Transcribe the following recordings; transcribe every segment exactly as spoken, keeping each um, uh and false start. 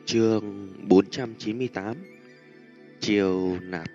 Chương bốn trăm chín mươi tám. Chiều nạp.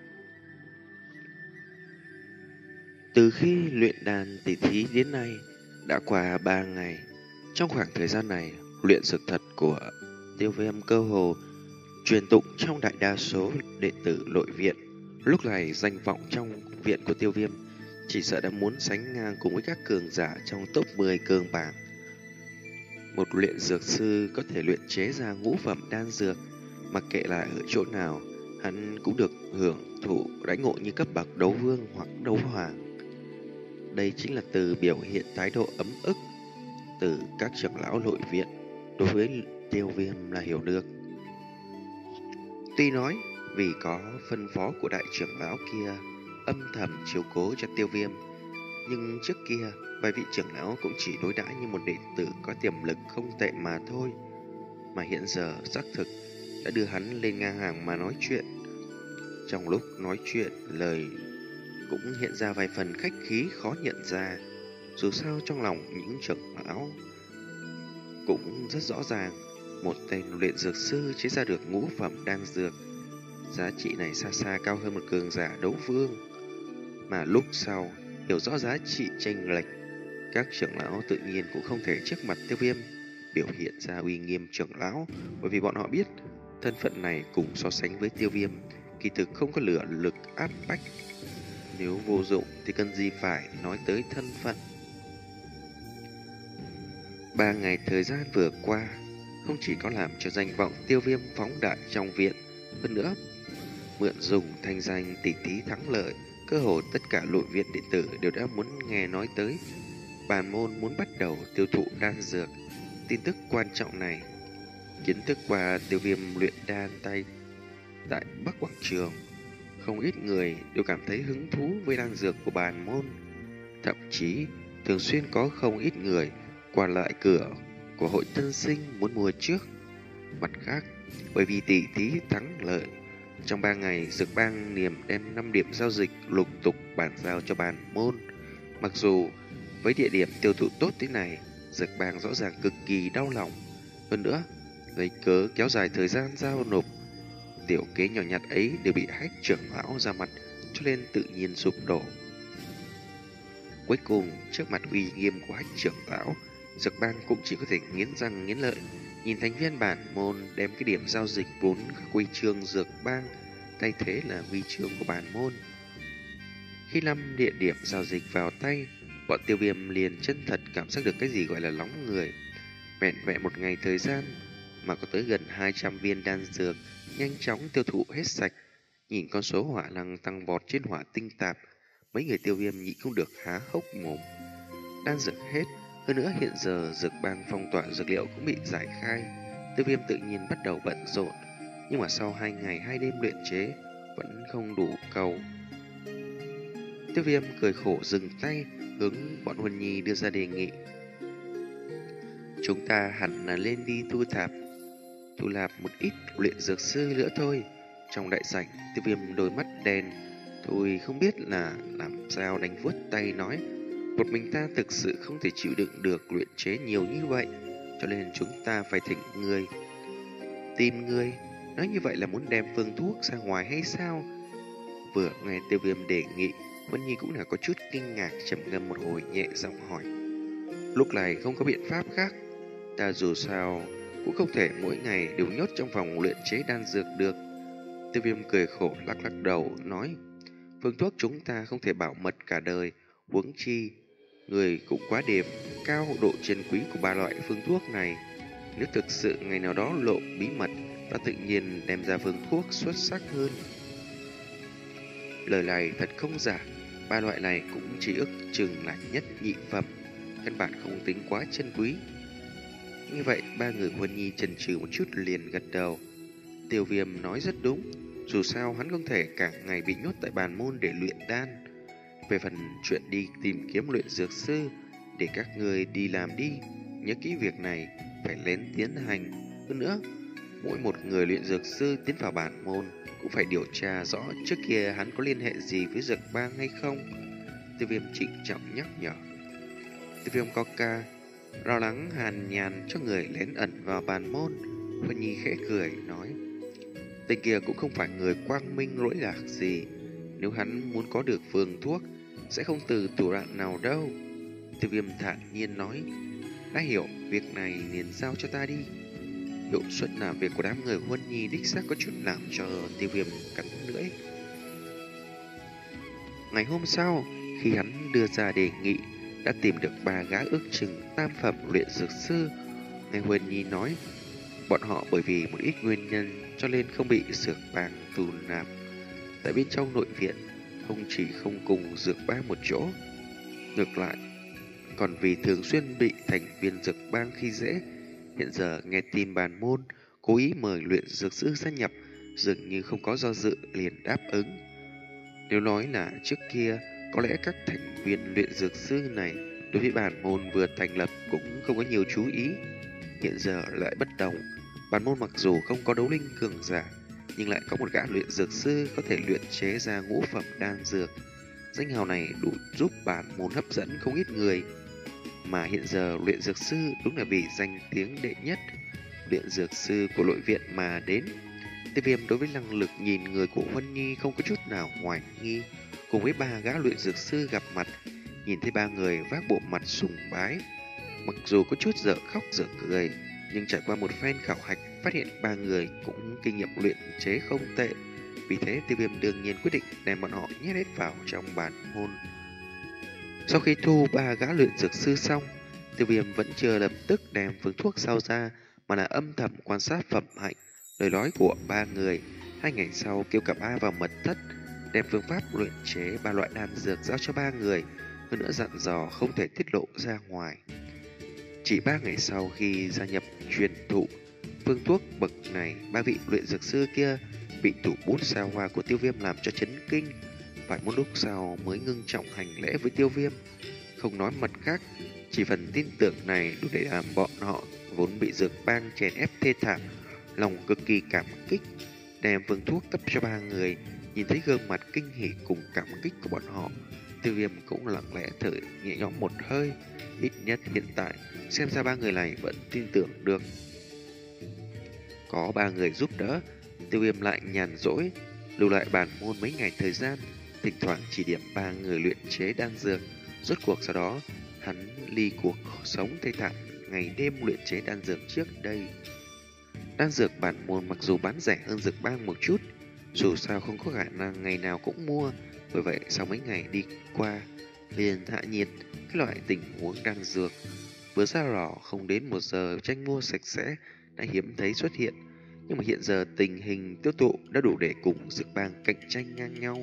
Từ khi luyện đàn tỷ thí đến nay đã qua ba ngày. Trong khoảng thời gian này, luyện dược thật của Tiêu Viêm cơ hồ truyền tụng trong đại đa số đệ tử nội viện. Lúc này danh vọng trong viện của Tiêu Viêm chỉ sợ đã muốn sánh ngang cùng với các cường giả trong top mười cường bảng. Một luyện dược sư có thể luyện chế ra ngũ phẩm đan dược, mặc kệ là ở chỗ nào, hắn cũng được hưởng thụ đãi ngộ như cấp bậc đấu vương hoặc đấu hoàng. Đây chính là từ biểu hiện thái độ ấm ức từ các trưởng lão nội viện đối với Tiêu Viêm là hiểu được. Tuy nói vì có phân phó của đại trưởng lão kia âm thầm chiếu cố cho Tiêu Viêm, nhưng trước kia vài vị trưởng lão cũng chỉ đối đãi như một đệ tử có tiềm lực không tệ mà thôi. Mà hiện giờ xác thực đã đưa hắn lên ngang hàng mà nói chuyện. Trong lúc nói chuyện, lời cũng hiện ra vài phần khách khí khó nhận ra. Dù sao trong lòng những trưởng lão cũng rất rõ ràng, một tên luyện dược sư chế ra được ngũ phẩm đan dược, giá trị này xa xa cao hơn một cường giả đấu vương. Mà lúc sau hiểu rõ giá trị chênh lệch, các trưởng lão tự nhiên cũng không thể trước mặt Tiêu Viêm biểu hiện ra uy nghiêm trưởng lão, bởi vì bọn họ biết thân phận này cùng so sánh với Tiêu Viêm kỳ thực không có lửa lực áp bách. Nếu vô dụng thì cần gì phải nói tới thân phận. Ba ngày thời gian vừa qua không chỉ có làm cho danh vọng Tiêu Viêm phóng đại trong viện, hơn nữa mượn dùng thanh danh tỷ thí thắng lợi, cơ hồ tất cả nội viện đệ tử đều đã muốn nghe nói tới bản môn muốn bắt đầu tiêu thụ đan dược. Tin tức quan trọng này, kiến thức qua Tiêu Viêm luyện đan tay tại Bắc Quảng Trường, không ít người đều cảm thấy hứng thú với đan dược của bản môn. Thậm chí thường xuyên có không ít người qua lại cửa của hội tân sinh muốn mua trước. Mặt khác, bởi vì tỷ thí thắng lợi, trong ba ngày Dược Bang niềm đem năm điểm giao dịch lục tục bàn giao cho bản môn. Mặc dù với địa điểm tiêu thụ tốt thế này, Dược Bang rõ ràng cực kỳ đau lòng. Hơn nữa, lấy cớ kéo dài thời gian giao nộp, tiểu kế nhỏ nhặt ấy đều bị Hách trưởng lão ra mặt, cho nên tự nhiên sụp đổ. Cuối cùng, trước mặt uy nghiêm của Hách trưởng lão, Dược Bang cũng chỉ có thể nghiến răng nghiến lợi, nhìn thành viên bản môn đem cái điểm giao dịch vốn các quy chương Dược Bang thay thế là huy chương của bản môn. Khi năm địa điểm giao dịch vào tay, bọn Tiêu Viêm liền chân thật cảm giác được cái gì gọi là nóng người. Vẹn vẹn một ngày thời gian mà có tới gần hai trăm viên đan dược nhanh chóng tiêu thụ hết sạch. Nhìn con số hỏa năng tăng vọt trên hỏa tinh tạp, mấy người Tiêu Viêm nhịn không được há hốc mồm. Đan dược hết, hơn nữa hiện giờ Dược Bang phong tỏa dược liệu cũng bị giải khai. Tiêu Viêm tự nhiên bắt đầu bận rộn, nhưng mà sau hai ngày hai đêm luyện chế vẫn không đủ cầu. Tiêu Viêm cười khổ dừng tay, hướng bọn Huân Nhi đưa ra đề nghị. Chúng ta hẳn là lên đi thu thạp thu lạp một ít luyện dược sư nữa thôi. Trong đại sảnh, Tiêu Viêm đôi mắt đen thôi không biết là làm sao đánh vuốt tay nói, một mình ta thực sự không thể chịu đựng được luyện chế nhiều như vậy, cho nên chúng ta phải thỉnh người. Tìm người? Nói như vậy là muốn đem phương thuốc ra ngoài hay sao? Vừa nghe Tiêu Viêm đề nghị, Vân Nhi cũng là có chút kinh ngạc, trầm ngâm một hồi nhẹ giọng hỏi. Lúc này không có biện pháp khác, ta dù sao cũng không thể mỗi ngày đều nhốt trong phòng luyện chế đan dược được. Tiêu Viêm cười khổ lắc lắc đầu nói, phương thuốc chúng ta không thể bảo mật cả đời, huống chi người cũng quá đề cao độ chân quý của ba loại phương thuốc này. Nếu thực sự ngày nào đó lộ bí mật, ta tự nhiên đem ra phương thuốc xuất sắc hơn. Lời này thật không giả, ba loại này cũng chỉ ước chừng là nhất nhị phẩm, căn bản không tính quá chân quý. Như vậy, ba người Huân Nhi chần chừ một chút liền gật đầu. Tiêu Viêm nói rất đúng, dù sao hắn không thể cả ngày bị nhốt tại bàn môn để luyện đan. Về phần chuyện đi tìm kiếm luyện dược sư, để các người đi làm đi, nhớ kỹ việc này phải lén tiến hành. Hơn nữa, mỗi một người luyện dược sư tiến vào bản môn cũng phải điều tra rõ trước kia hắn có liên hệ gì với Dược Bang hay không. Tiêu Viêm trịnh trọng nhắc nhở. Tiêu Viêm có ca lo lắng hàn nhàn cho người lén ẩn vào bàn môn, Huân Nhi khẽ cười nói, tên kia cũng không phải người quang minh lỗi lạc gì. Nếu hắn muốn có được phương thuốc, sẽ không từ thủ đoạn nào đâu. Tiêu Viêm thản nhiên nói, đã hiểu, việc này liền giao cho ta đi. Hiệu suất làm việc của đám người Huân Nhi đích xác có chút làm cho Tiêu Viêm cắn lưỡi. Ngày hôm sau, khi hắn đưa ra đề nghị, đã tìm được ba gã ước chừng tam phẩm luyện dược sư. Nghe Huân Nhi nói, bọn họ bởi vì một ít nguyên nhân cho nên không bị dược bang tù nạp. Tại bên trong nội viện, không chỉ không cùng dược bang một chỗ, ngược lại, còn vì thường xuyên bị thành viên dược bang khi dễ. Hiện giờ nghe tin bản môn cố ý mời luyện dược sư gia nhập, dường như không có do dự liền đáp ứng. Nếu nói là trước kia, có lẽ các thành viên luyện dược sư này đối với bản môn vừa thành lập cũng không có nhiều chú ý. Hiện giờ lại bất đồng. Bản môn mặc dù không có đấu linh cường giả, nhưng lại có một gã luyện dược sư có thể luyện chế ra ngũ phẩm đan dược. Danh hào này đủ giúp bản môn hấp dẫn không ít người. Mà hiện giờ luyện dược sư đúng là vì danh tiếng đệ nhất luyện dược sư của nội viện mà đến. Tiêu Viêm đối với năng lực nhìn người của Huân Nhi không có chút nào hoài nghi. Cùng với ba gã luyện dược sư gặp mặt, nhìn thấy ba người vác bộ mặt sùng bái, mặc dù có chút dở khóc dở cười, nhưng trải qua một phen khảo hạch phát hiện ba người cũng kinh nghiệm luyện chế không tệ. Vì thế Tiêu Viêm đương nhiên quyết định đem bọn họ nhét hết vào trong bản môn. Sau khi thu ba gã luyện dược sư xong, Tiêu Viêm vẫn chưa lập tức đem phương thuốc sao ra, mà là âm thầm quan sát phẩm hạnh, lời nói của ba người. Hai ngày sau kêu cả ba vào mật thất, đem phương pháp luyện chế ba loại đan dược giao cho ba người, hơn nữa dặn dò không thể tiết lộ ra ngoài. Chỉ ba ngày sau khi gia nhập truyền thụ phương thuốc bậc này, ba vị luyện dược sư kia bị thủ bút sao hoa của Tiêu Viêm làm cho chấn kinh, phải một lúc sau mới ngưng trọng hành lễ với Tiêu Viêm. Không nói mặt khác, chỉ phần tin tưởng này đủ để làm bọn họ vốn bị dược bang chèn ép thê thảm, lòng cực kỳ cảm kích, đem phương thuốc cấp cho ba người. Nhìn thấy gương mặt kinh hỉ cùng cảm kích của bọn họ, Tiêu Viêm cũng lặng lẽ thở nhẹ nhõm một hơi. Ít nhất hiện tại, xem ra ba người này vẫn tin tưởng được. Có ba người giúp đỡ, Tiêu Viêm lại nhàn rỗi, lưu lại bản môn mấy ngày thời gian, thỉnh thoảng chỉ điểm ba người luyện chế đan dược. Rốt cuộc sau đó, hắn ly cuộc sống thê thảm ngày đêm luyện chế đan dược trước đây. Đan dược bản môn mặc dù bán rẻ hơn dược bang một chút, dù sao không có khả năng ngày nào cũng mua, bởi vậy sau mấy ngày đi qua, liền hạ nhiệt cái loại tình huống đan dược vừa ra lò không đến một giờ tranh mua sạch sẽ đã hiếm thấy xuất hiện. Nhưng mà hiện giờ tình hình tiêu thụ đã đủ để cùng dược bang cạnh tranh ngang nhau.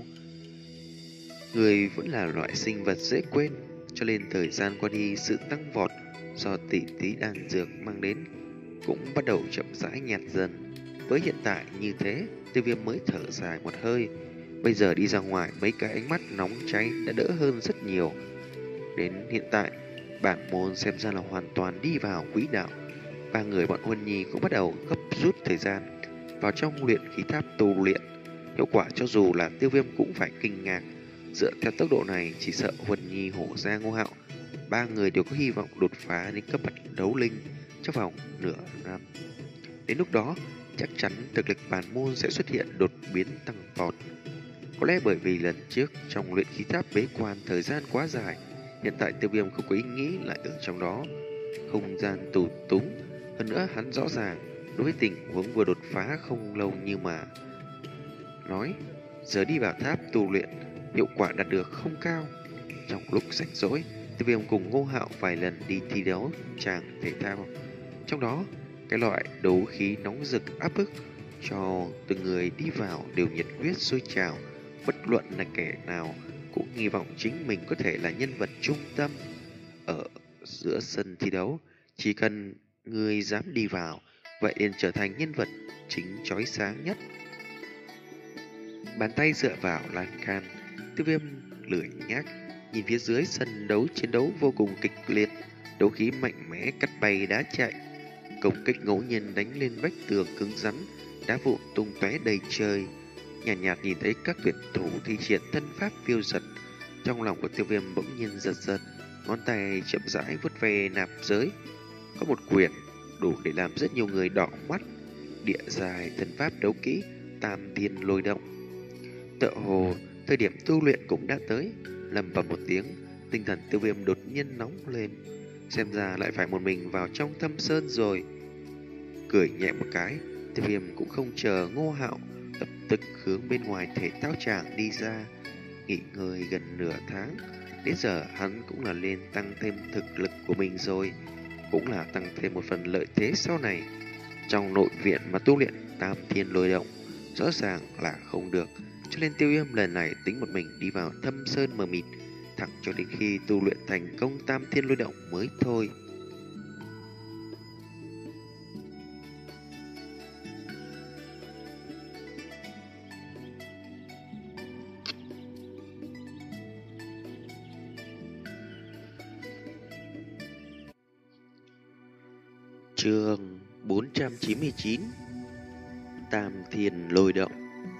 Người vẫn là loại sinh vật dễ quên, cho nên thời gian qua đi, sự tăng vọt do tỷ tí đan dược mang đến cũng bắt đầu chậm rãi nhạt dần. Với hiện tại như thế, Tiêu Viêm mới thở dài một hơi. Bây giờ đi ra ngoài, mấy cái ánh mắt nóng cháy đã đỡ hơn rất nhiều. Đến hiện tại, bản môn xem ra là hoàn toàn đi vào quỹ đạo. Ba người bọn Huân Nhi cũng bắt đầu gấp rút thời gian vào trong luyện khí tháp tu luyện. Hiệu quả cho dù là Tiêu Viêm cũng phải kinh ngạc. Dựa theo tốc độ này, chỉ sợ Huân Nhi, Hổ Gia, Ngô Hạo, ba người đều có hy vọng đột phá đến cấp bậc đấu linh trong vòng nửa năm. Đến lúc đó, chắc chắn thực lực bản môn sẽ xuất hiện đột biến tăng vọt. Có lẽ bởi vì lần trước trong luyện khí tháp bế quan thời gian quá dài, hiện tại Tiêu Viêm không có ý nghĩ lại ở trong đó. Không gian tù túng, hơn nữa hắn rõ ràng đối với tình huống vừa đột phá không lâu như mà nói, giờ đi vào tháp tu luyện, hiệu quả đạt được không cao. Trong lúc rảnh rỗi, Tiêu Viêm cùng Ngô Hạo vài lần đi thi đấu tràng thể thao. Trong đó, cái loại đấu khí nóng rực áp bức cho từng người đi vào đều nhiệt huyết sôi trào, bất luận là kẻ nào cũng hy vọng chính mình có thể là nhân vật trung tâm ở giữa sân thi đấu. Chỉ cần người dám đi vào, vậy liền trở thành nhân vật chính chói sáng nhất. Bàn tay dựa vào lan can, Tiêu Viêm lười nhác nhìn phía dưới sân đấu, chiến đấu vô cùng kịch liệt, đấu khí mạnh mẽ cắt bay đá chạy, công kích ngẫu nhiên đánh lên vách tường cứng rắn, đá vụn tung tóe đầy trời. Nhàn nhạt, nhạt nhìn thấy các tuyển thủ thi triển thân pháp phiêu giật, trong lòng của Tiêu Viêm bỗng nhiên giật giật, ngón tay chậm rãi vuốt về nạp giới. Có một quyển đủ để làm rất nhiều người đỏ mắt, địa dài thần pháp đấu kỹ Tam Thiên Lôi Động. Tựa hồ thời điểm tu luyện cũng đã tới. Lầm bầm một tiếng, tinh thần Tiêu Viêm đột nhiên nóng lên, xem ra lại phải một mình vào trong thâm sơn rồi. Cười nhẹ một cái, Tiêu Viêm cũng không chờ Ngô Hạo, lập tức hướng bên ngoài thể thao tràng đi ra. Nghỉ ngơi gần nửa tháng, đến giờ hắn cũng là lên tăng thêm thực lực của mình rồi, cũng là tăng thêm một phần lợi thế sau này. Trong nội viện mà tu luyện Tam Thiên Lôi Động rõ ràng là không được, cho nên Tiêu Viêm lần này tính một mình đi vào thâm sơn mờ mịt, thẳng cho đến khi tu luyện thành công Tam Thiên Lôi Động mới thôi. Chương bốn trăm chín mươi chín Tam Thiên Lôi Động.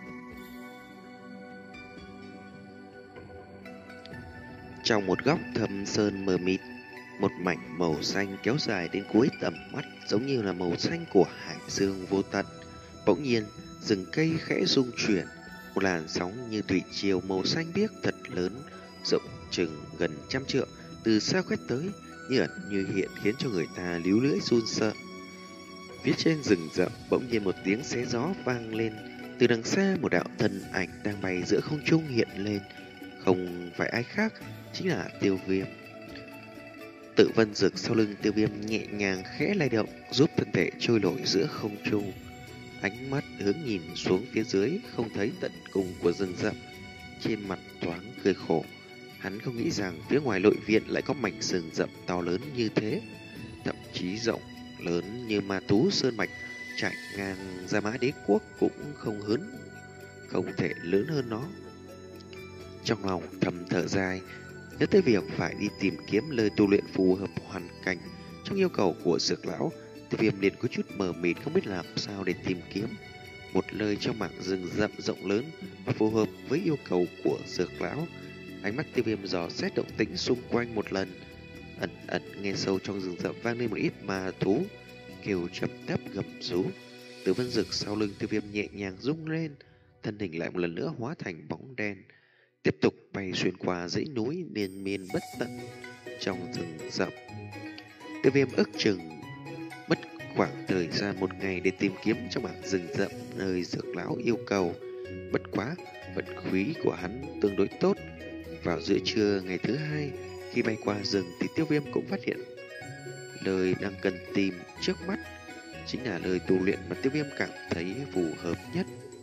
Trong một góc thâm sơn mờ mịt, một mảnh màu xanh kéo dài đến cuối tầm mắt, giống như là màu xanh của hải dương vô tận. Bỗng nhiên, rừng cây khẽ rung chuyển, một làn sóng như thủy triều màu xanh biếc thật lớn, rộng chừng gần trăm trượng, từ xa quét tới, như ẩn như hiện, khiến cho người ta líu lưỡi run sợ. Phía trên rừng rậm bỗng nhiên một tiếng xé gió vang lên, từ đằng xa một đạo thân ảnh đang bay giữa không trung hiện lên, không phải ai khác, chính là Tiêu Viêm. Tự Vân Dực sau lưng Tiêu Viêm nhẹ nhàng khẽ lay động, giúp thân thể trôi nổi giữa không trung. Ánh mắt hướng nhìn xuống phía dưới, không thấy tận cùng của rừng rậm, trên mặt thoáng cười khổ. Hắn không nghĩ rằng phía ngoài nội viện lại có mảnh rừng rậm to lớn như thế, thậm chí rộng lớn như Ma Tú Sơn Mạch, trải ngang Gia Mã Đế Quốc cũng không hớn, không thể lớn hơn nó. Trong lòng thầm thở dài, nhớ tới việc phải đi tìm kiếm lời tu luyện phù hợp hoàn cảnh trong yêu cầu của Dược lão, Tiêu Viêm liền có chút mờ mịt, không biết làm sao để tìm kiếm một lời trong mảng rừng rậm rộng lớn và phù hợp với yêu cầu của Dược lão. Ánh mắt Tiêu Viêm dò xét động tĩnh xung quanh một lần, ẩn ẩn nghe sâu trong rừng rậm vang lên một ít ma thú kêu trầm thấp gầm rú. Từ Vân Dực sau lưng Tiêu Viêm nhẹ nhàng rung lên, thân hình lại một lần nữa hóa thành bóng đen, tiếp tục bay xuyên qua dãy núi liên miên bất tận trong rừng rậm. Tiêu Viêm ước chừng mất khoảng thời gian một ngày để tìm kiếm trong mảng rừng rậm nơi Dược lão yêu cầu. Bất quá vận khí của hắn tương đối tốt. Vào giữa trưa ngày thứ hai, khi bay qua rừng thì Tiêu Viêm cũng phát hiện lời đang cần tìm trước mắt chính là lời tu luyện mà Tiêu Viêm cảm thấy phù hợp nhất.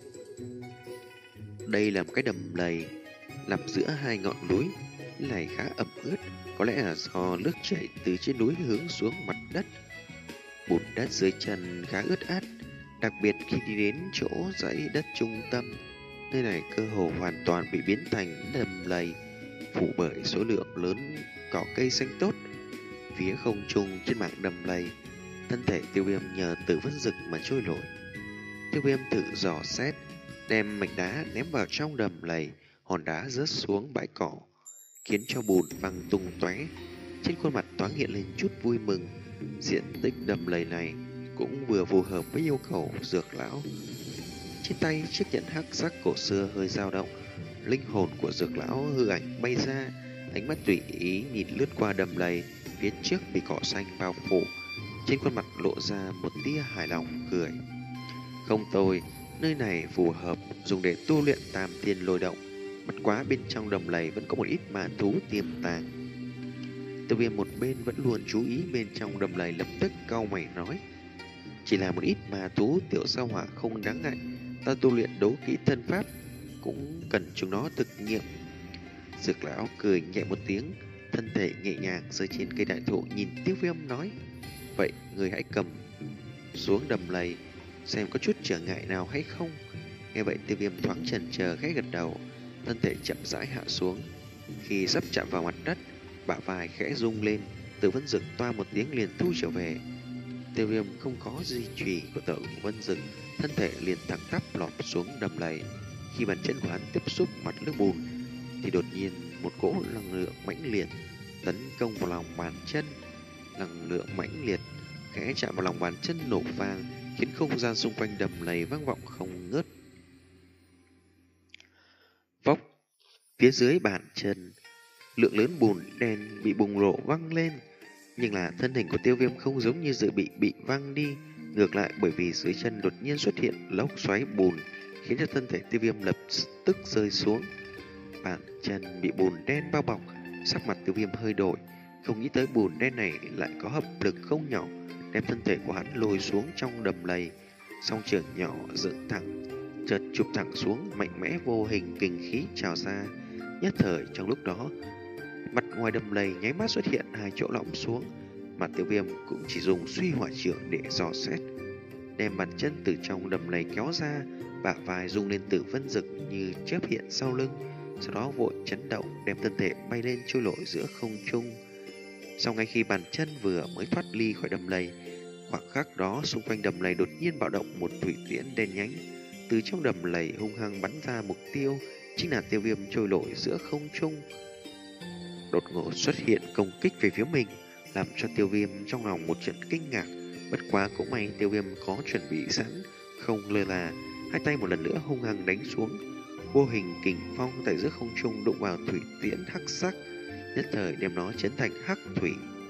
Đây là một cái đầm lầy nằm giữa hai ngọn núi, này khá ẩm ướt, có lẽ là do nước chảy từ trên núi hướng xuống mặt đất. Bùn đất dưới chân khá ướt át, đặc biệt khi đi đến chỗ dãy đất trung tâm, nơi này cơ hồ hoàn toàn bị biến thành đầm lầy, phủ bởi số lượng lớn cỏ cây xanh tốt. Phía không trung trên mảng đầm lầy, thân thể Tiêu Viêm nhờ Tử Vân Dực mà trôi nổi. Tiêu Viêm thử dò xét, đem mảnh đá ném vào trong đầm lầy, hòn đá rớt xuống bãi cỏ, khiến cho bùn văng tung tóe. Trên khuôn mặt thoáng hiện lên chút vui mừng. Diện tích đầm lầy này cũng vừa phù hợp với yêu cầu Dược lão. Trên tay chiếc nhẫn hắc sắc cổ xưa hơi dao động, linh hồn của Dược lão hư ảnh bay ra, ánh mắt tùy ý nhìn lướt qua đầm lầy phía trước bị cỏ xanh bao phủ, trên khuôn mặt lộ ra một tia hài lòng cười. Không tồi, nơi này phù hợp dùng để tu luyện Tam Thiên Lôi Động. Bất quá bên trong đầm lầy vẫn có một ít ma thú tiềm tàng. Tiêu Viêm một bên vẫn luôn chú ý bên trong đầm lầy, lập tức cau mày nói: chỉ là một ít ma thú tiểu sa hỏa không đáng ngại, ta tu luyện đấu kỹ thân pháp cũng cần chúng nó thực nghiệm. Dược lão cười nhẹ một tiếng, thân thể nhẹ nhàng rơi trên cây đại thụ, nhìn Tiêu Viêm nói: vậy người hãy cầm xuống đầm lầy xem có chút trở ngại nào hay không. Nghe vậy Tiêu Viêm thoáng chần chờ khẽ gật đầu, thân thể chậm rãi hạ xuống. Khi sắp chạm vào mặt đất, bả vai khẽ rung lên, Tử Vân Dực toa một tiếng liền thu trở về. Tiêu Viêm không có di trì của Tử Vân Dực, thân thể liền thẳng tắp lọt xuống đầm lầy. Khi bàn chân của hắn tiếp xúc mặt nước bùn thì đột nhiên một cỗ năng lượng mãnh liệt tấn công vào lòng bàn chân. Năng lượng mãnh liệt khẽ chạm vào lòng bàn chân nổ vang, khiến không gian xung quanh đầm lầy vang vọng không ngớt. Vóc phía dưới bàn chân, lượng lớn bùn đen bị bùng nổ văng lên, nhưng là thân hình của Tiêu Viêm không giống như dự bị bị văng đi, ngược lại bởi vì dưới chân đột nhiên xuất hiện lốc xoáy bùn, khiến cho thân thể Tiêu Viêm lập tức rơi xuống. Bàn chân bị bùn đen bao bọc, sắc mặt Tiêu Viêm hơi đổi, không nghĩ tới bùn đen này lại có hấp lực không nhỏ, đem thân thể của hắn lôi xuống trong đầm lầy. Song trường nhỏ dựng thẳng, chợt chụp thẳng xuống, mạnh mẽ vô hình kình khí trào ra. Nhất thời trong lúc đó, mặt ngoài đầm lầy nháy mắt xuất hiện hai chỗ lõm xuống, mà Tiêu Viêm cũng chỉ dùng suy hỏa trưởng để dò xét, đem bàn chân từ trong đầm lầy kéo ra, bả vai rung lên tử vân rực như chớp hiện sau lưng, sau đó vội chấn động đem thân thể bay lên trôi nổi giữa không trung. Sau ngay khi bàn chân vừa mới thoát ly khỏi đầm lầy, khoảng khắc đó xung quanh đầm lầy đột nhiên bạo động một thủy tiễn đen nhánh, từ trong đầm lầy hung hăng bắn ra mục tiêu, chính là Tiêu Viêm trôi nổi giữa không trung. Đột ngột xuất hiện công kích về phía mình, làm cho Tiêu Viêm trong lòng một trận kinh ngạc. Bất quá cũng may Tiêu Viêm có chuẩn bị sẵn, không lơ là, hai tay một lần nữa hung hăng đánh xuống. Vô hình kình phong tại giữa không trung đụng vào thủy tiễn hắc sắc, nhất thời đem nó chấn thành hắc thủy.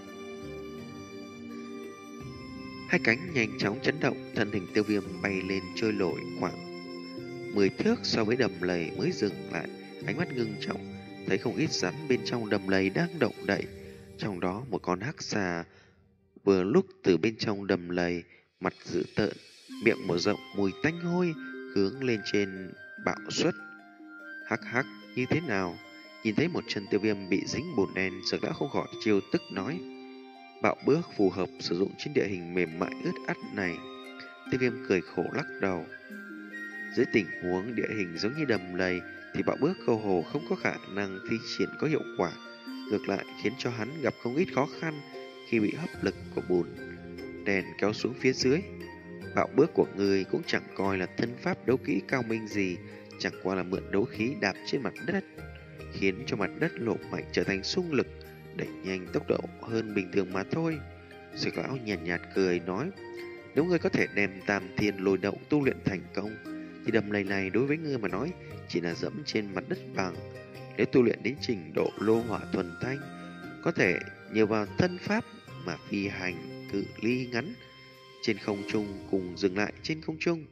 Hai cánh nhanh chóng chấn động, thân hình Tiêu Viêm bay lên trôi nổi khoảng mười thước so với đầm lầy mới dừng lại, ánh mắt ngưng trọng, thấy không ít rắn bên trong đầm lầy đang động đậy. Trong đó một con hắc xà vừa lúc từ bên trong đầm lầy, mặt dữ tợn, miệng mở rộng, mùi tanh hôi hướng lên trên bạo xuất. Hắc hắc, như thế nào? Nhìn thấy một chân Tiêu Viêm bị dính bùn đen, Dược Lão không khỏi trêu tức nói. Bạo bước phù hợp sử dụng trên địa hình mềm mại ướt át này. Tiêu Viêm cười khổ lắc đầu. Dưới tình huống địa hình giống như đầm lầy thì bạo bước cơ hồ không có khả năng thi triển có hiệu quả, ngược lại khiến cho hắn gặp không ít khó khăn khi bị hấp lực của bùn đèn kéo xuống phía dưới. Bạo bước của người cũng chẳng coi là thân pháp đấu kỹ cao minh gì, chẳng qua là mượn đấu khí đạp trên mặt đất, khiến cho mặt đất lộ mạnh trở thành xung lực, đẩy nhanh tốc độ hơn bình thường mà thôi. Dược Lão nhàn nhạt, nhạt cười nói, nếu ngươi có thể đem Tam Thiên Lôi Động tu luyện thành công, thì đầm lầy này đối với ngươi mà nói chỉ là dẫm trên mặt đất bằng. Nếu tu luyện đến trình độ lô hỏa thuần thanh, có thể nhờ vào thân pháp mà phi hành cự ly ngắn trên không trung cùng dừng lại trên không trung.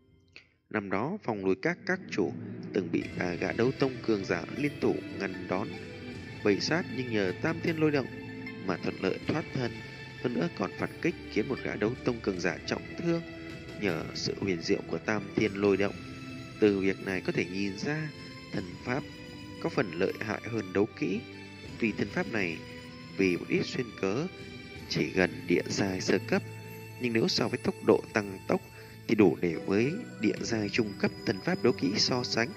Năm đó phòng núi các các chủ từng bị bà gã đấu tông cường giả liên tục ngăn đón bầy sát, nhưng nhờ Tam Thiên Lôi Động mà thuận lợi thoát thân, hơn nữa còn phản kích khiến một gã đấu tông cường giả trọng thương. Nhờ sự huyền diệu của Tam Thiên Lôi Động, từ việc này có thể nhìn ra thần pháp có phần lợi hại hơn đấu kỹ. Tuy thần pháp này vì một ít xuyên cớ chỉ gần địa giai sơ cấp, nhưng nếu so với tốc độ tăng tốc thì đủ để với địa giai trung cấp thần pháp đấu kỹ so sánh.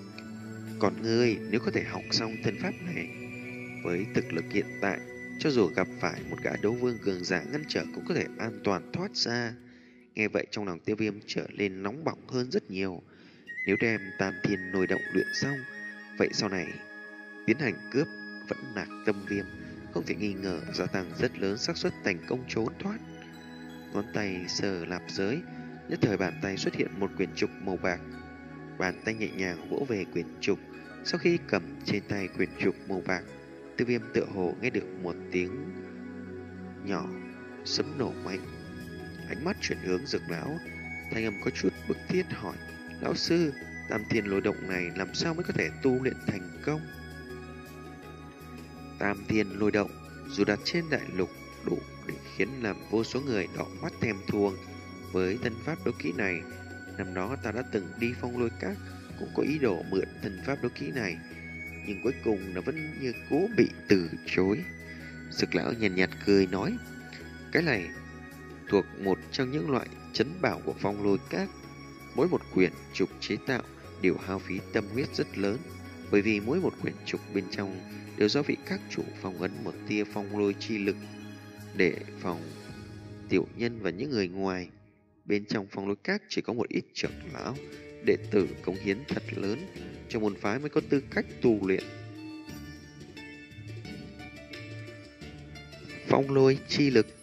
Còn ngươi nếu có thể học xong thần pháp này, với thực lực hiện tại, cho dù gặp phải một gã đấu vương cường giả ngăn trở cũng có thể an toàn thoát ra. Nghe vậy trong lòng Tiêu Viêm trở lên nóng bỏng hơn rất nhiều. Nếu đem Tam Thiên Lôi Động luyện xong, vậy sau này tiến hành cướp vẫn nạc tâm viêm không thể nghi ngờ gia tăng rất lớn xác suất thành công trốn thoát. Ngón tay sờ lạp giới, nhất thời bàn tay xuất hiện một quyển trục màu bạc. Bàn tay nhẹ nhàng vỗ về quyển trục. Sau khi cầm trên tay quyển trục màu bạc, Tiêu Viêm tựa hồ nghe được một tiếng nhỏ sấm nổ mạnh. Ánh mắt chuyển hướng Dược Lão, thanh âm có chút bức thiết hỏi, lão sư, Tam Thiên Lôi Động này làm sao mới có thể tu luyện thành công? Tam Thiên Lôi Động dù đặt trên đại lục đủ để khiến làm vô số người đỏ mắt thèm thuồng. Với thân pháp đấu kỹ này, năm đó ta đã từng đi Phong Lôi Các, cũng có ý đồ mượn thân pháp đấu kỹ này, nhưng cuối cùng nó vẫn như cố bị từ chối. Dược Lão nhàn nhạt, nhạt cười nói, cái này thuộc một trong những loại trấn bảo của Phong Lôi Các. Mỗi một quyển trục chế tạo đều hao phí tâm huyết rất lớn, bởi vì mỗi một quyển trục bên trong đều do vị các chủ phong ấn một tia phong lôi chi lực để phòng tiểu nhân và những người ngoài. Bên trong Phong Lôi Các chỉ có một ít trưởng lão, đệ tử cống hiến thật lớn cho môn phái mới có tư cách tu luyện. Phong lôi chi lực.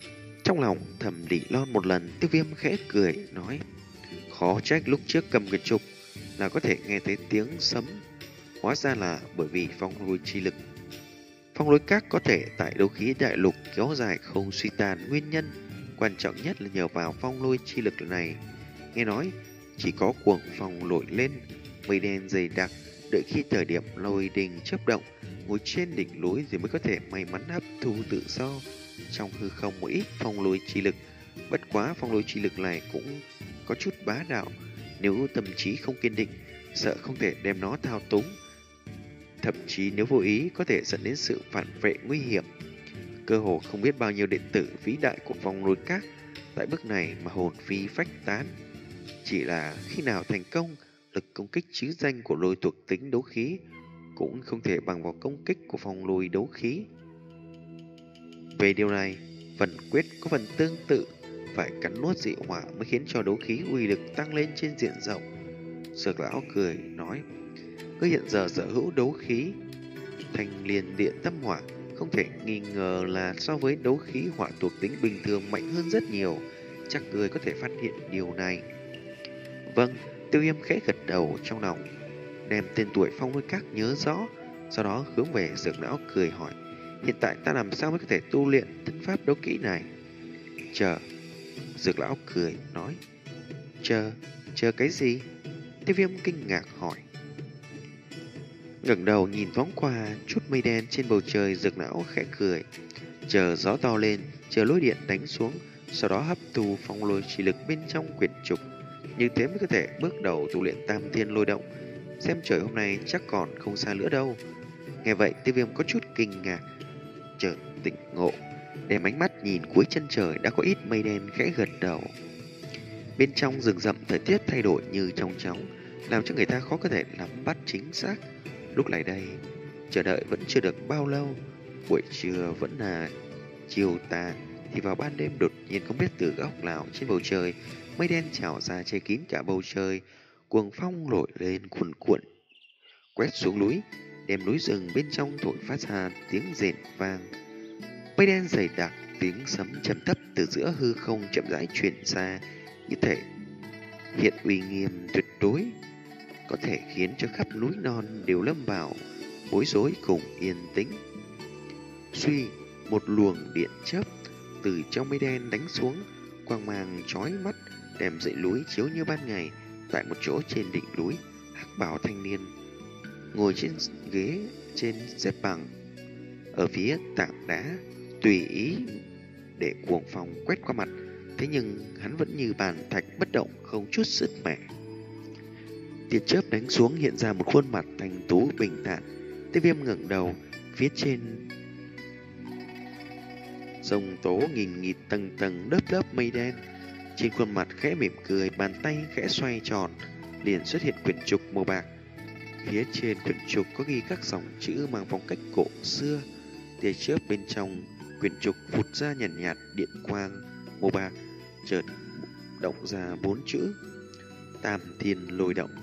Trong lòng thầm đỉ lon một lần, Tiêu Viêm khẽ cười nói: khó trách lúc trước cầm quyển trục là có thể nghe thấy tiếng sấm, hóa ra là bởi vì phong lôi chi lực. Phong lôi các có thể tại đấu khí đại lục kéo dài không suy tàn, nguyên nhân quan trọng nhất là nhờ vào phong lôi chi lực này. Nghe nói chỉ có cuồng phong nổi lên, mây đen dày đặc, đợi khi thời điểm lôi đình chớp động, ngồi trên đỉnh núi thì mới có thể may mắn hấp thu tự do trong hư không một ít phong lôi chi lực. Bất quá phong lôi chi lực này cũng có chút bá đạo, nếu tâm trí không kiên định, sợ không thể đem nó thao túng. Thậm chí nếu vô ý có thể dẫn đến sự phản vệ nguy hiểm. Cơ hồ không biết bao nhiêu đệ tử vĩ đại của phong lôi các tại bước này mà hồn phi phách tán. Chỉ là khi nào thành công, lực công kích chứ danh của lôi thuộc tính đấu khí cũng không thể bằng vào công kích của phong lôi đấu khí. Về điều này, phần quyết có phần tương tự, phải cắn nuốt dị hỏa mới khiến cho đấu khí uy lực tăng lên trên diện rộng. Dược lão cười nói: ngươi hiện giờ sở hữu đấu khí thành liền điện tâm hỏa, không thể nghi ngờ là so với đấu khí hỏa thuộc tính bình thường mạnh hơn rất nhiều. Chắc ngươi có thể phát hiện điều này. Vâng, Tiêu Viêm khẽ gật đầu trong lòng, đem tên tuổi phong lôi các nhớ rõ, sau đó hướng về dược lão cười hỏi: hiện tại ta làm sao mới có thể tu luyện thân pháp đấu kỹ này? Chờ. Dược lão cười nói: chờ, chờ cái gì? Tiêu Viêm kinh ngạc hỏi. Ngẩng đầu nhìn thoáng qua chút mây đen trên bầu trời, dược lão khẽ cười: chờ gió to lên, chờ lôi điện đánh xuống, sau đó hấp thu phong lôi chi lực bên trong quyển trục, như thế mới có thể bước đầu tu luyện tam thiên lôi động. Xem trời hôm nay chắc còn không xa nữa đâu. Nghe vậy, Tiêu Viêm có chút kinh ngạc, chợt tỉnh ngộ, đem ánh mắt nhìn cuối chân trời đã có ít mây đen, khẽ gật đầu. Bên trong rừng rậm thời tiết thay đổi như trong chóng, làm cho người ta khó có thể nắm bắt chính xác. Lúc này đây, chờ đợi vẫn chưa được bao lâu, buổi trưa vẫn là chiều tà, thì vào ban đêm đột nhiên không biết từ góc nào trên bầu trời, mây đen trào ra che kín cả bầu trời, cuồng phong nổi lên cuồn cuộn, quét xuống núi, đem núi rừng bên trong thổi phát ra tiếng rền vang. Mây đen dày đặc, tiếng sấm trầm thấp từ giữa hư không chậm rãi truyền ra, như thể hiện uy nghiêm tuyệt đối, có thể khiến cho khắp núi non đều lâm vào bối rối cùng yên tĩnh. Suy, một luồng điện chớp từ trong mây đen đánh xuống, quang mang chói mắt, đem dãy núi chiếu như ban ngày. Tại một chỗ trên đỉnh núi, hắc bào thanh niên ngồi trên ghế trên xếp bằng ở phía tảng đá, tùy ý để cuồng phong quét qua mặt. Thế nhưng hắn vẫn như bàn thạch bất động, không chút sức mẻ. Tia chớp đánh xuống hiện ra một khuôn mặt thanh tú bình thản. Tiêu Viêm ngẩng đầu, phía trên rồng tố nghìn nghịt tầng tầng lớp lớp mây đen. Trên khuôn mặt khẽ mỉm cười, bàn tay khẽ xoay tròn, liền xuất hiện quyển trục màu bạc. Phía trên quyển trục có ghi các dòng chữ mang phong cách cổ xưa. Tia chớp bên trong quyển trục phụt ra nhàn nhạt, nhạt điện quang màu bạc, chợt động ra bốn chữ: Tam Thiên Lôi Động.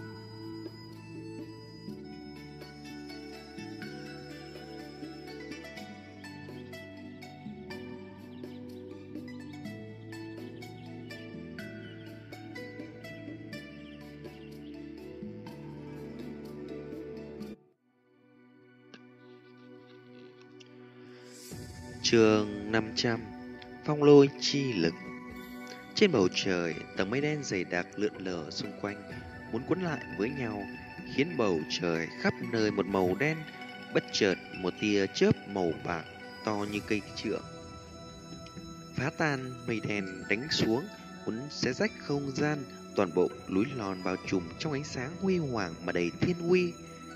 Chương năm trăm: Phong lôi chi lực. Trên bầu trời, tầng mây đen dày đặc lượn lờ xung quanh, muốn cuốn lại với nhau, khiến bầu trời khắp nơi một màu đen. Bất chợt, một tia chớp màu bạc to như cây trượng phá tan mây đen đánh xuống, muốn xé rách không gian. Toàn bộ núi lòn bao trùm trong ánh sáng huy hoàng mà đầy thiên uy.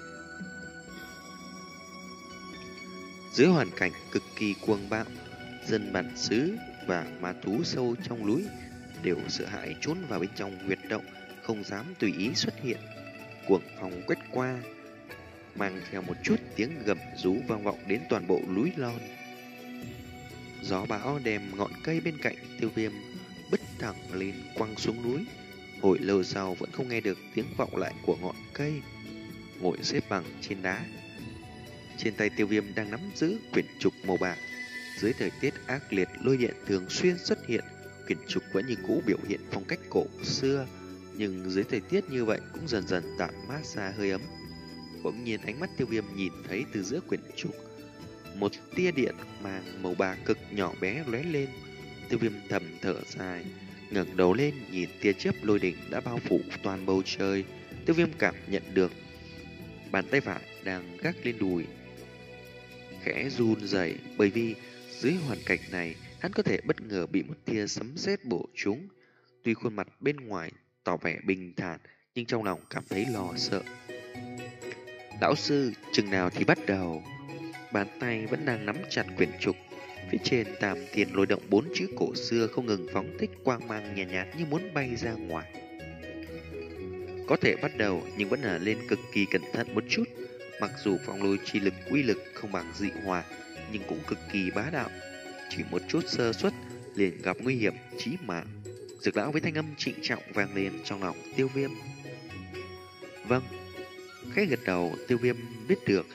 Dưới hoàn cảnh cực kỳ cuồng bạo, dân bản xứ và ma thú sâu trong núi đều sợ hãi trốn vào bên trong huyệt động, không dám tùy ý xuất hiện. Cuồng phong quét qua, mang theo một chút tiếng gầm rú vang vọng đến toàn bộ núi lon. Gió bão đem ngọn cây bên cạnh Tiêu Viêm bứt thẳng lên quăng xuống núi. Hồi lâu sau vẫn không nghe được tiếng vọng lại của ngọn cây. Ngồi xếp bằng trên đá, trên tay Tiêu Viêm đang nắm giữ quyển trục màu bạc. Dưới thời tiết ác liệt, lôi điện thường xuyên xuất hiện, quyển trục vẫn như cũ biểu hiện phong cách cổ xưa, nhưng dưới thời tiết như vậy cũng dần dần tản mát ra hơi ấm. Bỗng nhiên ánh mắt Tiêu Viêm nhìn thấy từ giữa quyển trục một tia điện màng màu bạc cực nhỏ bé lóe lên. Tiêu Viêm thầm thở dài, ngẩng đầu lên nhìn tia chớp lôi đỉnh đã bao phủ toàn bầu trời. Tiêu Viêm cảm nhận được bàn tay phải đang gác lên đùi khẽ run rẩy, bởi vì dưới hoàn cảnh này hắn có thể bất ngờ bị một tia sấm sét bổ trúng. Tuy khuôn mặt bên ngoài tỏ vẻ bình thản, nhưng trong lòng cảm thấy lo sợ. Lão sư, chừng nào thì bắt đầu? Bàn tay vẫn đang nắm chặt quyển trục. Phía trên tam thiên lôi động bốn chữ cổ xưa không ngừng phóng thích quang mang nhàn nhạt, nhạt như muốn bay ra ngoài. Có thể bắt đầu nhưng vẫn là lên cực kỳ cẩn thận một chút. Mặc dù phong lôi chi lực uy lực không bằng dị hỏa, nhưng cũng cực kỳ bá đạo. Chỉ một chút sơ suất liền gặp nguy hiểm chí mạng. Dược lão với thanh âm trịnh trọng vang lên trong lòng Tiêu Viêm. Vâng. Khẽ gật đầu, Tiêu Viêm biết được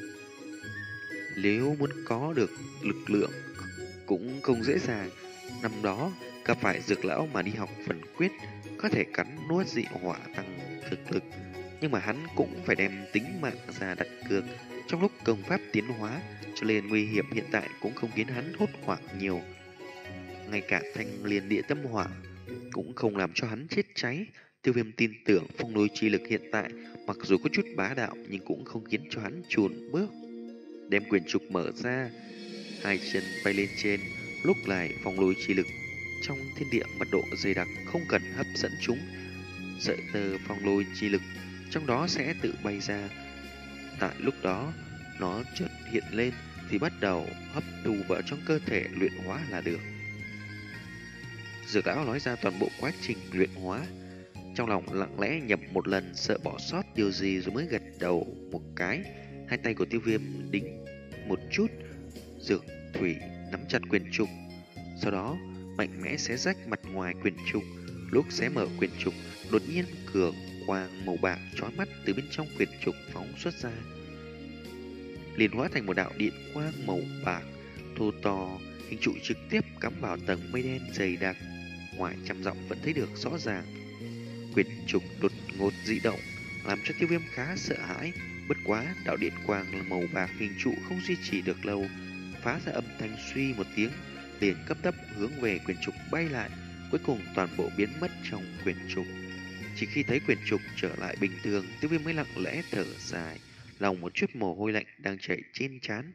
nếu muốn có được lực lượng cũng không dễ dàng. Năm đó gặp phải dược lão mà đi học phần quyết, có thể cắn nuốt dị hỏa tăng thực lực, nhưng mà hắn cũng phải đem tính mạng ra đặt cược trong lúc công pháp tiến hóa, cho nên nguy hiểm hiện tại cũng không khiến hắn hốt hoảng nhiều. Ngay cả thanh liên địa tâm hỏa cũng không làm cho hắn chết cháy. Tiêu Viêm tin tưởng phong lôi chi lực hiện tại mặc dù có chút bá đạo nhưng cũng không khiến cho hắn chùn bước. Đem quyển trục mở ra, hai chân bay lên trên. Lúc này phong lôi chi lực trong thiên địa mật độ dày đặc, không cần hấp dẫn chúng, sợi tơ phong lôi chi lực trong đó sẽ tự bay ra. Tại lúc đó nó chợt hiện lên thì bắt đầu hấp thu vào trong cơ thể luyện hóa là được. Dược lão nói ra toàn bộ quá trình luyện hóa, trong lòng lặng lẽ nhẩm một lần, sợ bỏ sót điều gì rồi mới gật đầu một cái. Hai tay của Tiêu Viêm đính một chút dược thủy nắm chặt quyển trục, sau đó mạnh mẽ xé rách mặt ngoài quyển trục. Lúc xé mở quyển trục, đột nhiên cường quang màu bạc chói mắt từ bên trong quyển trục phóng xuất ra, liền hóa thành một đạo điện quang màu bạc thô to, hình trụ trực tiếp cắm vào tầng mây đen dày đặc. Ngoài trăm dặm vẫn thấy được rõ ràng. Quyển trục đột ngột dị động, làm cho Tiêu Viêm khá sợ hãi. Bất quá đạo điện quang màu bạc hình trụ không duy trì được lâu, phá ra âm thanh suy một tiếng, liền cấp tốc hướng về quyển trục bay lại, cuối cùng toàn bộ biến mất trong quyển trục. Chỉ khi thấy quyển trục trở lại bình thường, Tiêu Viêm mới lặng lẽ thở dài, lòng một chút mồ hôi lạnh đang chảy trên trán.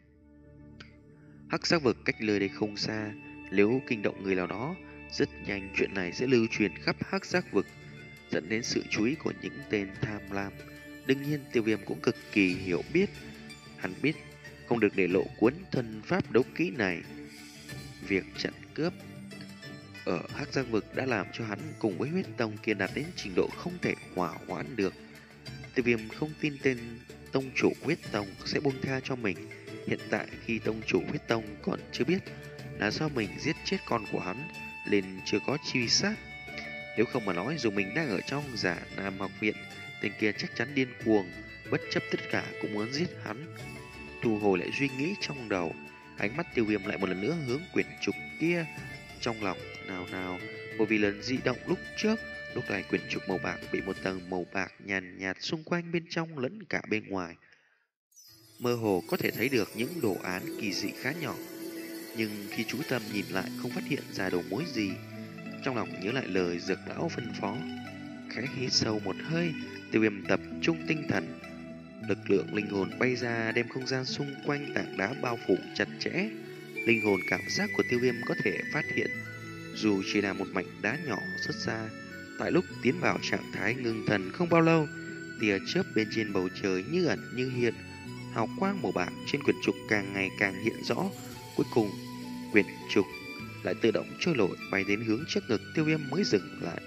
Hắc Giác Vực cách nơi đây không xa, nếu kinh động người nào đó, rất nhanh chuyện này sẽ lưu truyền khắp Hắc Giác Vực, dẫn đến sự chú ý của những tên tham lam. Đương nhiên Tiêu Viêm cũng cực kỳ hiểu biết, hắn biết không được để lộ cuốn thân pháp đấu kỹ này. Việc chặn cướp ở Hắc Giác Vực đã làm cho hắn cùng với huyết tông kia đạt đến trình độ không thể hỏa hoãn được. Tiêu Viêm không tin tên tông chủ huyết tông sẽ buông tha cho mình. Hiện tại khi tông chủ huyết tông còn chưa biết là do mình giết chết con của hắn, nên chưa có truy sát. Nếu không mà nói, dù mình đang ở trong Giả Nam học viện, tên kia chắc chắn điên cuồng, bất chấp tất cả cũng muốn giết hắn. Thu hồi lại suy nghĩ trong đầu, ánh mắt Tiêu Viêm lại một lần nữa hướng quyển trục kia. Trong lòng nào nào, bởi vì lần dị động lúc trước, lúc này quyển trục màu bạc bị một tầng màu bạc nhàn nhạt xung quanh bên trong lẫn cả bên ngoài. Mơ hồ có thể thấy được những đồ án kỳ dị khá nhỏ, nhưng khi chú tâm nhìn lại không phát hiện ra đầu mối gì. Trong lòng nhớ lại lời dược lão phân phó, khẽ hít sâu một hơi, Tiêu Viêm tập trung tinh thần, lực lượng linh hồn bay ra, đem không gian xung quanh tảng đá bao phủ chặt chẽ. Linh hồn cảm giác của Tiêu Viêm có thể phát hiện, dù chỉ là một mảnh đá nhỏ xuất ra. Tại lúc tiến vào trạng thái ngưng thần không bao lâu, tia chớp bên trên bầu trời như ẩn như hiện, hào quang màu bạc trên quyển trục càng ngày càng hiện rõ. Cuối cùng, quyển trục lại tự động trôi nổi bay đến hướng trước ngực Tiêu Viêm mới dừng lại.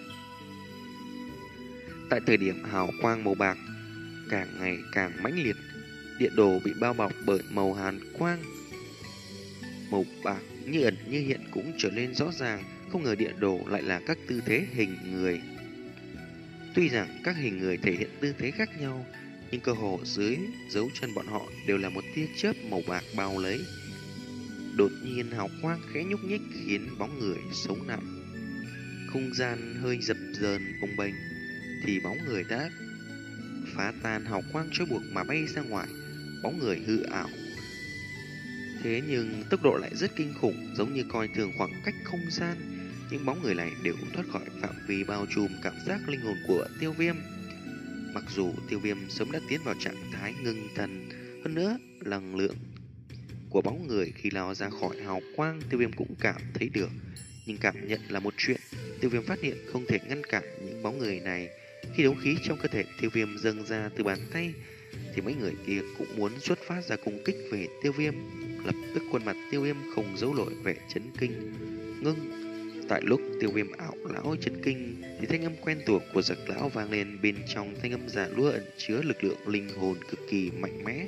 Tại thời điểm hào quang màu bạc càng ngày càng mãnh liệt, địa đồ bị bao bọc bởi màu hàn quang màu bạc như ẩn như hiện cũng trở nên rõ ràng. Không ngờ địa đồ lại là các tư thế hình người. Tuy rằng các hình người thể hiện tư thế khác nhau, nhưng cơ hồ dưới dấu chân bọn họ đều là một tia chớp màu bạc bao lấy. Đột nhiên hào quang khẽ nhúc nhích khiến bóng người sống lại. Không gian hơi dập dờn bồng bềnh thì bóng người đã phá tan hào quang trói buộc mà bay ra ngoài. Bóng người hư ảo, thế nhưng tốc độ lại rất kinh khủng, giống như coi thường khoảng cách không gian. Những bóng người này đều thoát khỏi phạm vi bao trùm cảm giác linh hồn của Tiêu Viêm. Mặc dù Tiêu Viêm sớm đã tiến vào trạng thái ngưng thần, hơn nữa năng lượng của bóng người khi lao ra khỏi hào quang Tiêu Viêm cũng cảm thấy được. Nhưng cảm nhận là một chuyện, Tiêu Viêm phát hiện không thể ngăn cản những bóng người này. Khi đấu khí trong cơ thể Tiêu Viêm dâng ra từ bàn tay thì mấy người kia cũng muốn xuất phát ra công kích về Tiêu Viêm. Lập tức khuôn mặt Tiêu Viêm không giấu nổi vẻ chấn kinh, ngưng. Tại lúc Tiêu Viêm ảo lão chấn kinh thì thanh âm quen thuộc của Dực lão vang lên, bên trong thanh âm giả lúa ẩn chứa lực lượng linh hồn cực kỳ mạnh mẽ.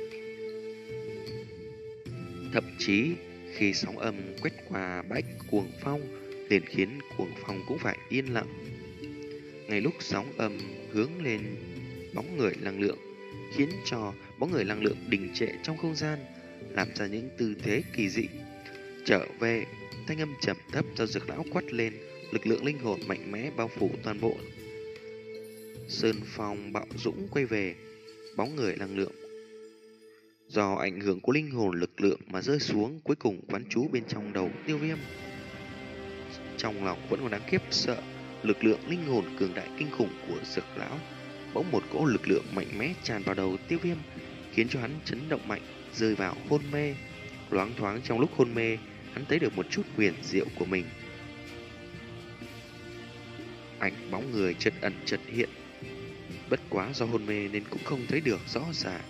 Thậm chí khi sóng âm quét qua bãi cuồng phong liền khiến cuồng phong cũng phải yên lặng. Ngay lúc sóng âm hướng lên bóng người năng lượng, khiến cho bóng người năng lượng đình trệ trong không gian, làm ra những tư thế kỳ dị. Trở về, thanh âm trầm thấp do Dực lão quát lên, lực lượng linh hồn mạnh mẽ bao phủ toàn bộ sơn phong bạo dũng quay về. Bóng người năng lượng do ảnh hưởng của linh hồn lực lượng mà rơi xuống, cuối cùng quán trú bên trong đầu Tiêu Viêm. Trong lòng vẫn còn đáng khiếp sợ lực lượng linh hồn cường đại kinh khủng của Dực lão. Bỗng một cỗ lực lượng mạnh mẽ tràn vào đầu Tiêu Viêm, khiến cho hắn chấn động mạnh, rơi vào hôn mê. Loáng thoáng trong lúc hôn mê, hắn thấy được một chút huyền diệu của mình. Ảnh bóng người chợt ẩn chợt hiện, bất quá do hôn mê nên cũng không thấy được rõ ràng.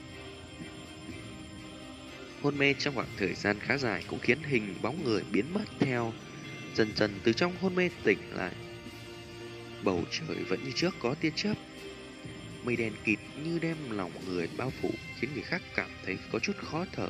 Hôn mê trong khoảng thời gian khá dài cũng khiến hình bóng người biến mất theo. Dần dần từ trong hôn mê tỉnh lại, bầu trời vẫn như trước có tia chớp, mây đen kịt như đem lòng người bao phủ, khiến người khác cảm thấy có chút khó thở.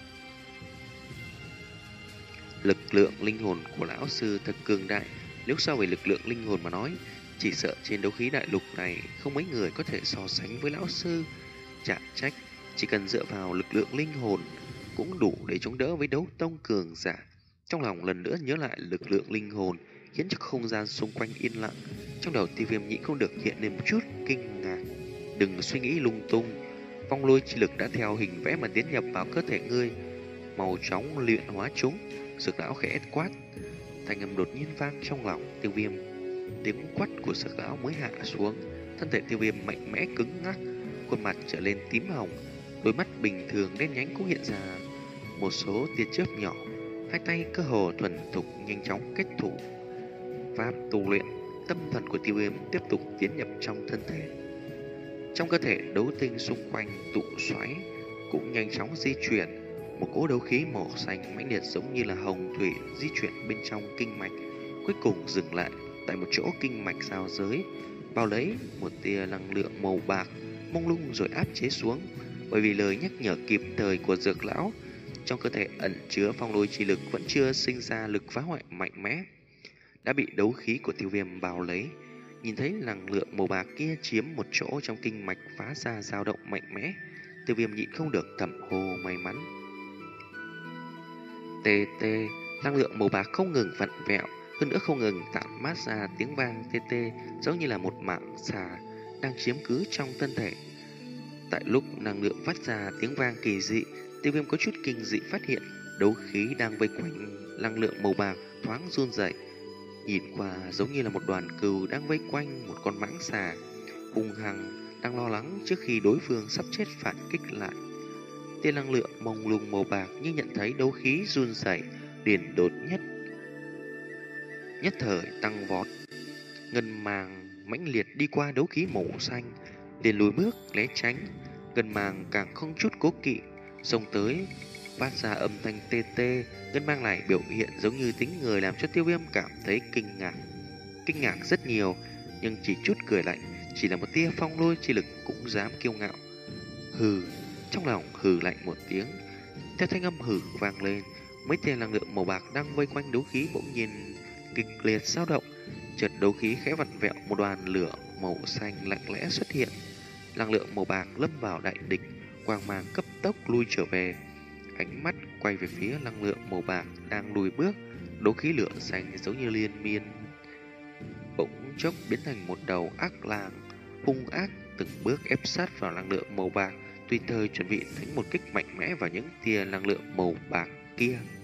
Lực lượng linh hồn của lão sư thật cường đại. Nếu so về lực lượng linh hồn mà nói, chỉ sợ trên đấu khí đại lục này không mấy người có thể so sánh với lão sư. Chả trách, chỉ cần dựa vào lực lượng linh hồn cũng đủ để chống đỡ với đấu tông cường giả. Trong lòng lần nữa nhớ lại lực lượng linh hồn, khiến cho không gian xung quanh yên lặng. Trong đầu Tiêu Viêm nhịn không được hiện lên một chút kinh ngạc. Đừng suy nghĩ lung tung, phong lôi chi lực đã theo hình vẽ mà tiến nhập vào cơ thể ngươi, mau chóng luyện hóa chúng. Dực lão khẽ quát, thanh âm đột nhiên vang trong lòng Tiêu Viêm. Tiếng quát của Dực lão mới hạ xuống, thân thể Tiêu Viêm mạnh mẽ cứng ngắc, khuôn mặt trở lên tím hồng, đôi mắt bình thường đen nhánh cũng hiện ra một số tia chớp nhỏ. Hai tay cơ hồ thuần thục nhanh chóng kết thủ pháp tu luyện. Tâm thần của Tiêu Viêm tiếp tục tiến nhập trong thân thể. Trong cơ thể đấu tinh xung quanh tụ xoáy cũng nhanh chóng di chuyển. Một cỗ đấu khí màu xanh mãnh liệt giống như là hồng thủy di chuyển bên trong kinh mạch, cuối cùng dừng lại tại một chỗ kinh mạch giao giới, bao lấy một tia năng lượng màu bạc mông lung rồi áp chế xuống. Bởi vì lời nhắc nhở kịp thời của Dược lão, trong cơ thể ẩn chứa phong lôi chi lực vẫn chưa sinh ra lực phá hoại mạnh mẽ, đã bị đấu khí của Tiêu Viêm bao lấy. Nhìn thấy năng lượng màu bạc kia chiếm một chỗ trong kinh mạch phá ra dao động mạnh mẽ, Tiêu Viêm nhịn không được thầm hô may mắn. Tê tê, năng lượng màu bạc không ngừng vặn vẹo, hơn nữa không ngừng tản mát ra tiếng vang tê tê, giống như là một mảng xà đang chiếm cứ trong thân thể. Tại lúc năng lượng phát ra tiếng vang kỳ dị, Tiêu Viêm có chút kinh dị phát hiện đấu khí đang vây quanh năng lượng màu bạc thoáng run rẩy. Nhìn qua giống như là một đoàn cừu đang vây quanh một con mãng xà hung hăng, đang lo lắng trước khi đối phương sắp chết phản kích lại. Tia năng lượng mông lung màu bạc như nhận thấy đấu khí run rẩy, liền đột nhất nhất thời tăng vọt, ngân màng mãnh liệt đi qua đấu khí màu xanh, liền lùi bước né tránh. Ngân màng càng không chút cố kỵ xông tới, phát ra âm thanh tê tê. Ngân mang này biểu hiện giống như tính người, làm cho Tiêu Viêm cảm thấy kinh ngạc. Kinh ngạc rất nhiều, nhưng chỉ chút cười lạnh. Chỉ là một tia phong lôi chi lực cũng dám kiêu ngạo. Hừ, trong lòng hừ lạnh một tiếng. Theo thanh âm hừ vang lên, mấy tia năng lượng màu bạc đang vây quanh đấu khí bỗng nhiên kịch liệt dao động. Chợt đấu khí khẽ vặn vẹo, một đoàn lửa màu xanh lặng lẽ xuất hiện. Năng lượng màu bạc lâm vào đại địch, quang mang cấp tốc lui trở về. Ánh mắt quay về phía năng lượng màu bạc đang lùi bước. Đấu khí lửa xanh giống như liên miên bỗng chốc biến thành một đầu ác lang hung ác, từng bước ép sát vào năng lượng màu bạc, tùy thời chuẩn bị đánh một kích mạnh mẽ vào những tia năng lượng màu bạc kia.